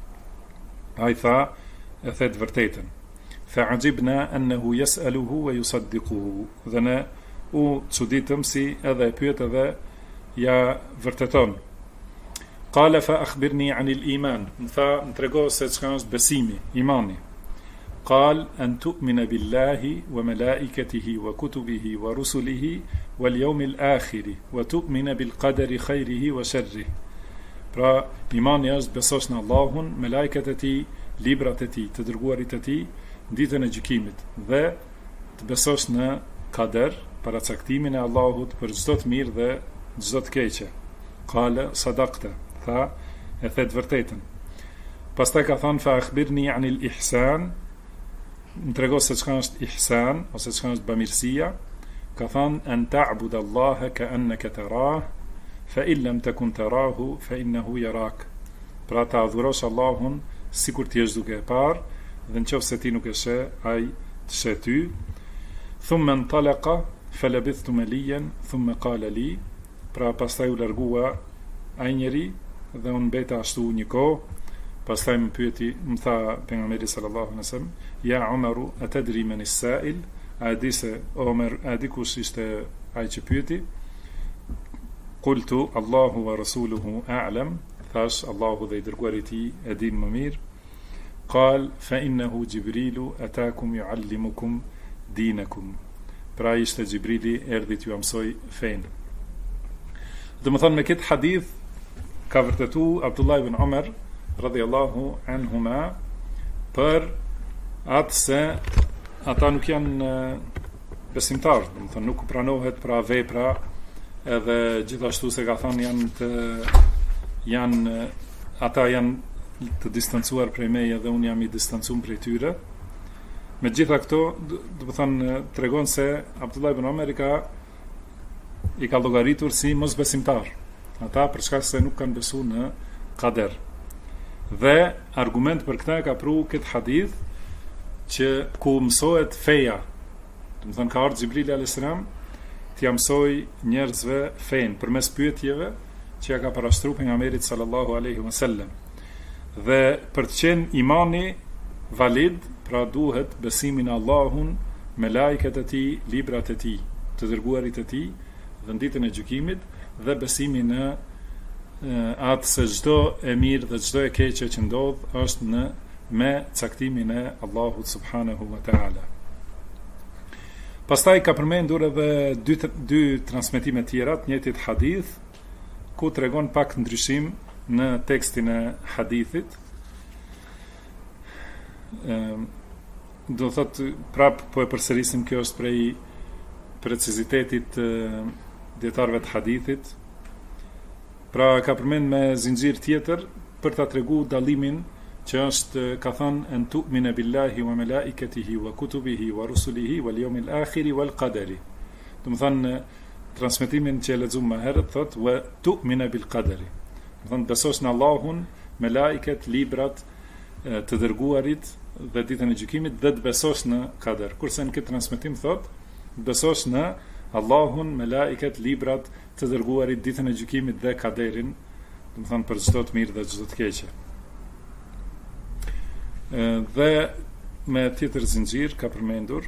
ai tha, e the të vërtetën. Fa ajibna annahu yas'aluhu wa yusaddiquhu, dhe ne u çuditëm si edhe e pyet edhe ja vërteton. Qala fa akhbirni anil iman, më tha, më trego se çka është besimi, imani. Qal an tu'mina billahi wa malaikatihi wa kutubihi wa rusulihi wal yawmil akhir wa tu'mina bil qadari khairihi wa sharrihi. Pra imani është besosh në Allahun, me lajket e tij, librat e tij, të dërguarit e tij, ditën e gjykimit, dhe të besosh në kader, paracaktimin e Allahut për çdo të mirë dhe çdo të keqe. Qala sadaqta, tha, e the të vërtetën. Pastaj ka thënë, fa akhbirni anil ihsan, më trego se çka është ihsan ose çka është bamirësia. Ka thënë, an ta'bud Allaha ka'annaka tarah, fa in lam takun tarahu fa innahu yarak. Pra ta adhurosh Allahun sikur ti je duke e parë, dhe nëse ti nuk e sheh, ai të sheh ty. Thumma intalaqa falabithtu maliyan thumma qala li, pra pastaj u largua ai njeri dhe unë mbeta ashtu një kohë. Pastaj më pyeti, më tha pejgamberi sallallahu alaihi wasallam, ja Umaru, atadri man as-sa'il, a di se Omer, a di kush ishte ai që pyeti? Qultu Allahu wa rasuluhu a'lam, thash Allahu dhe i dërguari i tij e din më mirë. Qal fa innahu Jibrilu atakum yuallimukum dinakum, pra ishte Jibrili, erdhi t'ju mësoj fenë. Dhe më thonë, me këtë hadith ka vërtetu Abdullah ibn Umar radhiyallahu anhuma për atë se ata nuk janë besimtar, do të thonë nuk pranohet pra vepra, edhe gjithashtu se ka thënë ata janë të distancuar prej meje dhe unë jam i distancuar prej tyre. Me gjitha këto, do të thonë, tregon se Abdullah ibn Umar i ka llogaritur si mosbesimtar, ata për shkak se nuk kanë besuar në kader. Dhe argument për këtë ka pru këtë hadith që ku mësohet feja, do të thonë ka ardhur Xhibrili alayhis salam t'ia mësoj njerëzve fen përmes pyetjeve që ja ka parashtruar pejgamberit sallallahu alaihi wasallam. Dhe për të qenë imani valid, pra duhet besimin në Allahun, me lajket e tij, librat e tij, të dërguarit e tij, dhe ditën e gjykimit, dhe besimi në atë se çdo e mirë dhe çdo e keqe që ndodh është me caktimin e Allahut subhanahu wa taala. Pastaj ka përmendur edhe dy transmetime tjera të njëjtit hadith, ku tregon pak ndryshim në tekstin e hadithit. do thot prap po e përsërisim, kjo është prej precizitetit dietarëve të hadithit. Pra ka përmend me zinxhir tjetër për ta tregu dallimin që është, ka thënë, en tu'mina billahi wa malaikatihi wa kutubihi wa rusulihi wal yawmil akhir wal qadari. Do të thënë transmetimin që e lexuam më herët thot wa tu'mina bil qadari. Do të thënë besosh në Allahun, me laiket, librat, të dërguarit dhe ditën e gjykimit, dhe të besosh në kader. Kurse në këtë transmetim thot besosh në Allahun, me laiket, librat, të dërguarit, ditën e gjykimit dhe kaderin, do të thënë për çdo të mirë dhe çdo të keqe. Dhe me tjetër zinxhir ka përmendur,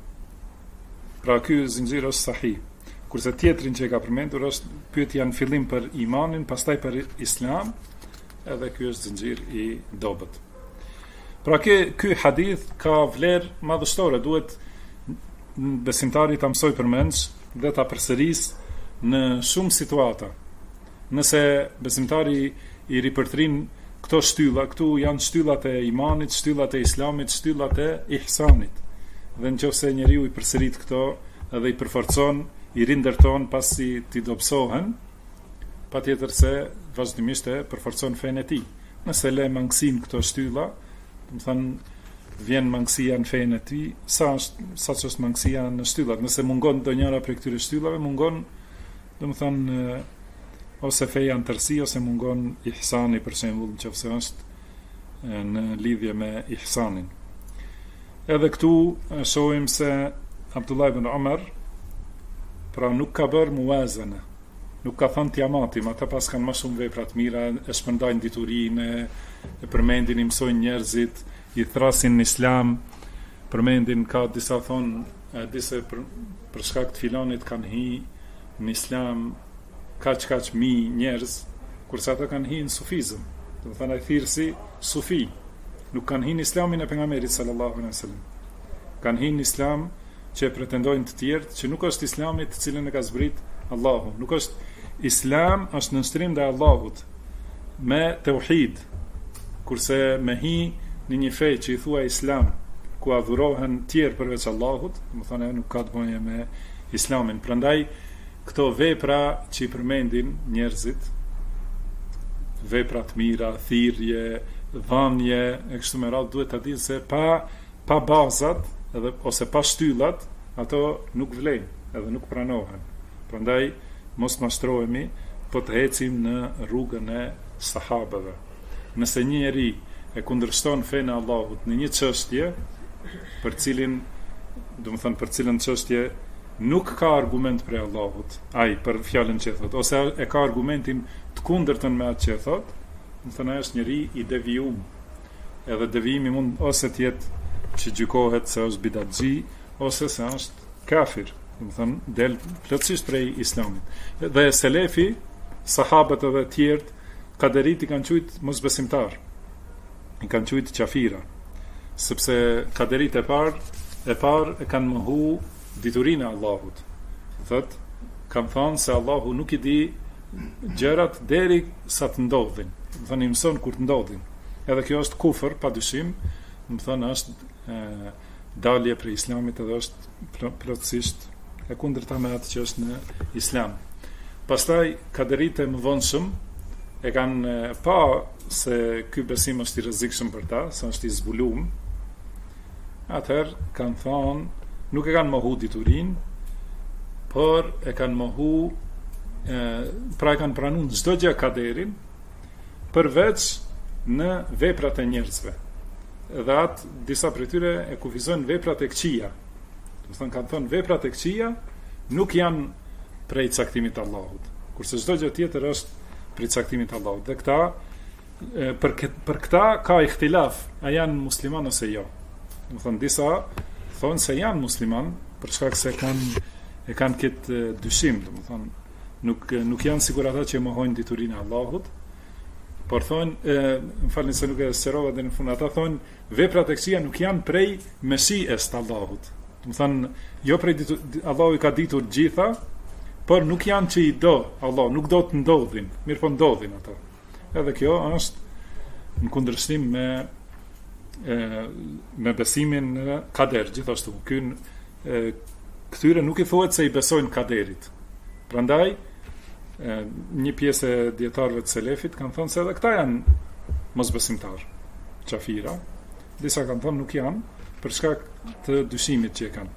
pra ky zinxhir është sahih, kurse tjetrin që e ka përmendur është pyetja në fillim për imanin, pastaj për islam, edhe ky është zinxhir i dobët. Pra ky hadith ka vlerë madhështore, duhet besimtari ta mësoj përmendsh dhe ta përsërisë në shumë situata. Nëse besimtari i ripërtrin këto shtylla, këtu janë shtyllat e imanit, shtyllat e islamit, shtyllat e ihsanit. Dhe nëse njeriu i përsërit këto edhe i përforcon, i rindërton pasi t'i dobësohen, patjetër se vazhdimisht e përforcon fenë e tij. Nëse le mangësinë këto shtylla, do të thënë vjen mangësia në fenë e tij, sa që është mangësia në shtyllat. Nëse mungon ndonjëra prej këtyre shtyllave, mungon, do të thënë, ose feja në tërësi, ose mungon ihsani, për shembull, nëse është në lidhje me ihsanin. Edhe këtu shohim se Abdullah ibn Umar pra nuk ka bërë muazana, nuk ka thënë t'jamatim, ata pas kanë më shumë vepra të mira, e shpërndajnë diturinë, e përmendin, i mësojnë njerëzit, i thrasin në islam, përmendin, ka disa thonë, disa për shkak të filanit kanë hi në islam kaq mi njerëz, kurse ata kanë hi në sufizëm, do të thënë ai thirrsi sufi, nuk kanë hi në islamin e pejgamberit sallallahu alaihi wasallam. Kanë hi në islam që pretendojnë të tjerë që nuk është islami të cilën e ka zbrit Allahu. Nuk është islam, është nënshtrim ndaj Allahut me tauhid, kurse me hi në një fe që i thua islam, ku adhurohen tjerë përveç Allahut, do të thënë nuk ka të bëjë me islamin. Prandaj këto vepra që i përmendin njerëzit, vepra të mira, thirrje, dhënje, e kështu me radhë, duhet ta dinë se pa bazat edhe ose pa shtyllat, ato nuk vlejnë, edhe nuk pranohen. Prandaj mos mashtrohemi, po të ecim në rrugën e sahabeve. Nëse një njeri e kundërshton fenë e Allahut në një çështje, për cilën çështje nuk ka argument për Allahut, ai për fjalën që thot, ose e ka argumentin të kundërtën me atë që thot, do të thënë është njeri i devijuar. Edhe devijimi mund ose të jetë që gjykohet se është bidatxhi, ose se është kafir, do të thënë del plotësisht prej islamit. Dhe selefi, sahabët edhe të tjerë, kaderit i kanë quajtur mosbesimtar, i kanë quajtur qafira, sepse kaderit e parë e kanë mohu diturinë e Allahut. Thot, kam thënë se Allahu nuk i di gjërat deri sa të ndodhin. Do thënë i mëson kur të ndodhin. Edhe kjo është kufër, padyshim, do thënë është dalje prej islamit, edhe është plotësisht e kundërta me atë që është në islam. Pastaj kaderitë e mëvonshëm e kanë pa se ky besim është i rrezikshëm për ta, se është i zbuluar. Atëherë kanë thënë nuk e kanë mohu diturin, por e kanë mohu, pra e kanë pranuar çdo gjë kaderin, përveç në veprat e njerëzve. Dhe atë disa prej tyre e kufizojnë veprat e këqija. Do të thënë kanë thënë veprat e këqija nuk janë prej caktimit të Allahut, kurse çdo gjë tjetër është prej caktimit të Allahut. Dhe këta për këta ka ihtilaf, a janë musliman ose jo. Do të thënë disa thonë se janë musliman, për shkak se e kanë këtë dyshim, do të thonë nuk janë sigur ata që mohojnë diturinë e Allahut, por thonë, më falni se nuk e sqarova deri në fund, ata thonë veprat e këqija nuk janë prej meshies të Allahut. Do të thonë jo prej Allahu i ka ditur gjitha, por nuk janë që i do Allah, nuk do të ndodhin, mirë po ndodhin ata. Edhe kjo është në kundërshtim me me besimin në kader, gjithashtu. Këtyre nuk i thuhet se i besojnë kaderit. Prandaj, një pjesë e dietarëve të selefit kanë thënë se edhe këta janë mosbesimtar, qafira. Disa kanë thënë nuk janë, për shkak të dyshimit që e kanë.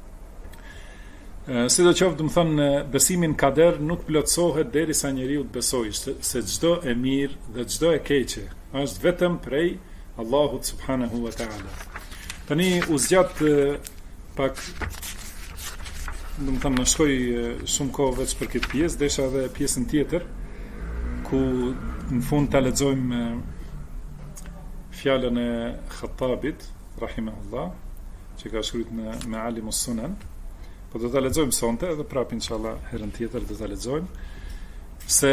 Sidoqoftë, do të thonë, besimin kader nuk plotësohet derisa njeriu të besojë se çdo e mirë dhe çdo e keqe është vetëm prej Allahut subhanahu wa taala. Tani u zgjat pak, do të thonë, shkoj shumë kohë veç për këtë pjesë, desha edhe pjesën tjetër ku në fund ta lexojmë fjalën e Khattabit rahimahullah, që ka shkruar në Ma'alimus Sunan. Po do ta lexojmë sonte edhe prapë inshallah herën tjetër do ta lexojmë se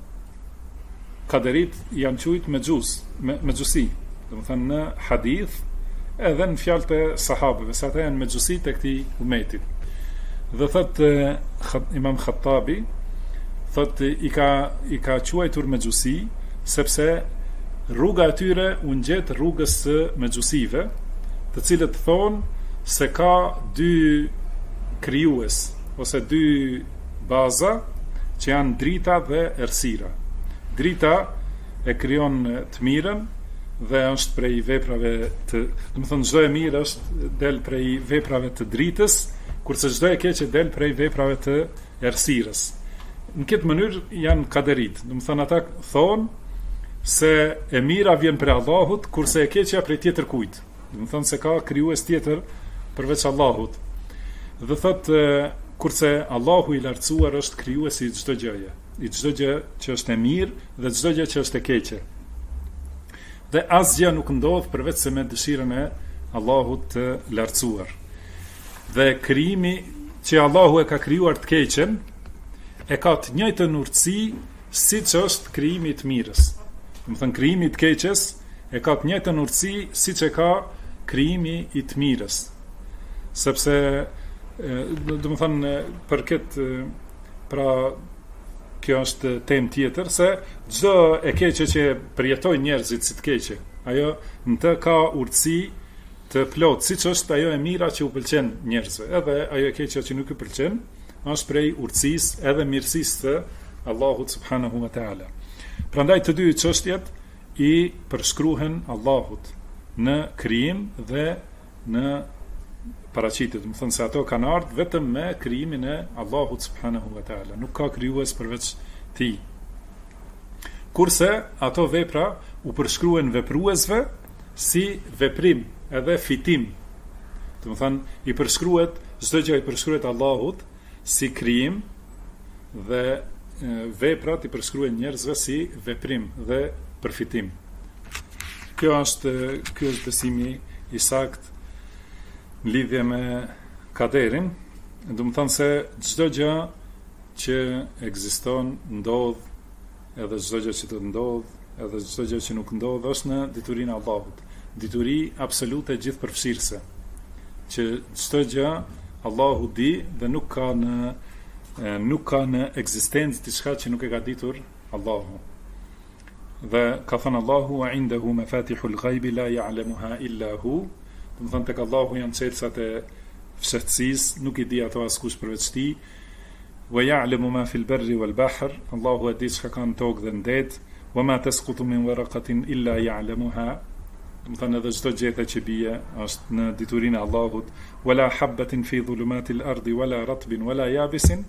kaderit janë quajtur mexhusi, domethënë në hadith edhe në fjalët e sahabëve, se ata janë mexhusi të këtij umetit. Dhe thot Imam Khattabi, thot i ka quajtur mexhusi sepse rruga e tyre u ngjet rrugës së mexhusive, të cilët thonë se ka dy krijues ose dy baza që janë drita dhe errësira. Drita e krijon të mirën dhe është prej veprave të, do të thonë çdo e mirë është del prej veprave të dritës, kurse çdo e keqe del prej veprave të errësirës. Në këtë mënyrë janë kaderit, do të thonë ata thonë se e mira vjen prej Allahut, kurse e keqja prej tjetër kujt. Do të thonë se ka krijues tjetër përveç Allahut. Dhe thot kurse Allahu i lartësuar është krijuesi i çdo gjëje, i çdo gjë që është e mirë dhe çdo gjë që është e keqe. Dhe asgjë nuk ndodh përveç se me dëshirën e Allahut të lartësuar. Dhe krijimi që Allahu e ka krijuar të keqen e ka të njëjtën urtësi siç është krijimi i të mirës. Do të thënë krijimi i të keqes e ka të njëjtën urtësi siç e ka krijimi i të mirës. Sepse do të thënë për këtë, pra kjo është temë tjetër, se çdo e keqe që përjetojnë njerëzit si të keqe, ajo në të ka urtësi të plot, siç është ajo e mira që u pëlqen njerëzve, edhe ajo e keqja që nuk i pëlqen është prej urtësisë edhe mirësisë të Allahut subhanahu wa taala. Prandaj të dy çështjet i përshkruhen Allahut në krijim dhe në paraqitje, do të thonë se ato kanë ardhur vetëm me krijimin e Allahut subhanahu wa taala, nuk ka krijues përveç tij. Kurse ato vepra u përshkruhen vepruesve si veprim edhe fitim. Do të thonë i përshkruhet çdo gjë i përshkruhet Allahut si krijim dhe veprat i përshkruhen njerëzve si veprim dhe përfitim. Ky është besimi i saktë në lidhje me kaderin. Do të thonë se çdo gjë që ekziston ndodh, edhe çdo gjë që do të ndodh, edhe çdo gjë që nuk ndodh është në diturinë e Allahut. Dituri absolute gjithëpërfshirëse, që çdo gjë Allahu di dhe nuk ka në ekzistencë diçka që nuk e ka ditur Allahu. Dhe ka thënë Allahu wa indahu mafatihul ghaibi la ya'lamuha illa hu. Do të thonë tek Allahu janë çelësat e fshehtësisë, nuk i di ato askush përveç tij. Wa ya'lamu ma fil barri wal bahr. Allahu e di çka ka në tokë dhe në det. Wa ma tasqutu min waraqatin illa ya'lamuha. Do të thonë edhe çdo gjete që bie është në diturinë e Allahut. Wala habatin fi dhulumatil ardi wala ratbin wala yabisin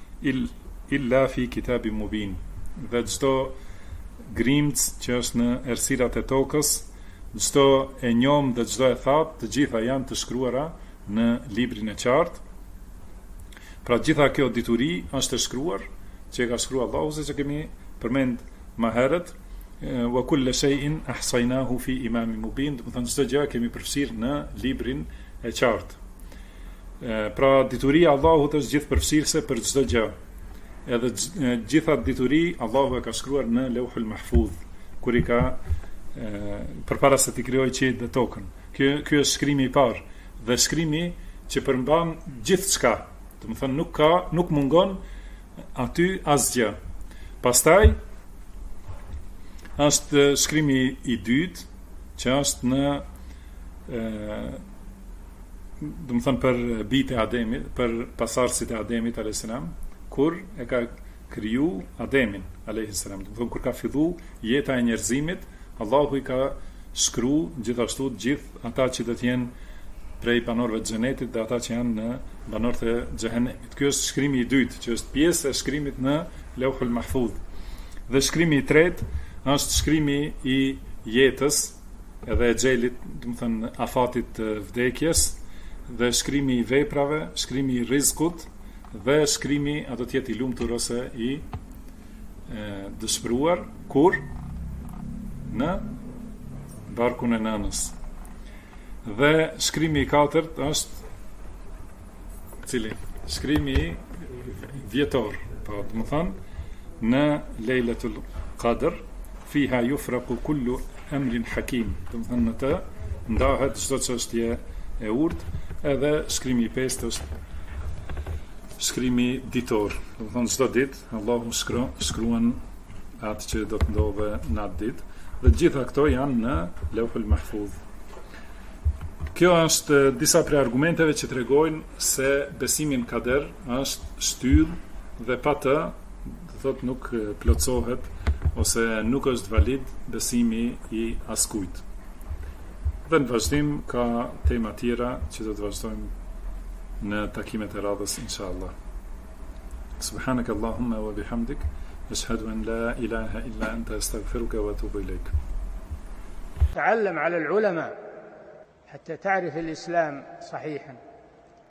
illa fi kitabin mubin. Dhe çdo grimc që është në errësirat e tokës, çdo e njom dhe çdo e thatë, të gjitha janë të shkruara në librin e qartë. Pra gjitha kjo dituri është e shkruar, që e ka shkruar Allahu, siç e kemi përmend më herët, wa kullu shay'in ahsaynahu fi imamin mubin, do të thonë çdo gjë kemi përfshirë në librin e qartë. Pra dituria e Allahut është gjithëpërfshirëse për çdo gjë. Edhe gjitha dituri Allahu e ka shkruar në Lauhul Mahfuz, kur i ka përpara se t'i krijojë qiellin dhe tokën. Ky është shkrimi i parë dhe shkrimi që përmban gjithçka. Do të thonë nuk mungon aty asgjë. Pastaj është shkrimi i dytë, që është në do më thënë për bitë e Ademit, për pasardhësit e Ademit a.s. kur e ka kriju Ademin a.s. Do më thënë kur ka fillu jeta e njerëzimit, Allahu i ka shkru gjithashtu gjithë ata që do të jenë prej banorëve të xhenetit dhe ata që janë në banorët e xhehenemit. Ky është shkrimi i dytë, që është pjesë e shkrimit në Lauhul Mahfuz. Dhe shkrimi i tretë është shkrimi i jetës edhe e xhelit, do të thënë afatit të vdekjes, dhe shkrimi i veprave, shkrimi i rizkut dhe shkrimi a do të jetë i lumtur ose i dëshpëruar kur në barkun e nënës. Dhe shkrimi i katërt është cili? Shkrimi vjetor, po do të thënë në Lejletul Qadr, fiha yufraqu kullu amrin hakim. Do të thënë në të ndahet çdo çështje e urtë, edhe shkrimi i pestë është shkrimi ditor. Do të thonë çdo ditë Allahu shkruan atë që do të ndodhe në atë ditë, dhe gjitha këto janë në Lauhul Mahfuz. Kjo është disa prej argumenteve që tregojnë se besimi në kader është shtyllë dhe pa të, do thotë, nuk plotësohet ose nuk është valid besimi i askujt. Dhe në vazhdim ka tema tjera që do të vazhdojmë në takimet e radhës inshallah. Subhanak Allahumma wa bihamdik, ashhadu an la ilaha illa anta, astaghfiruka wa atubu ilaik. تعلم على العلماء حتى تعرف الإسلام صحيحا.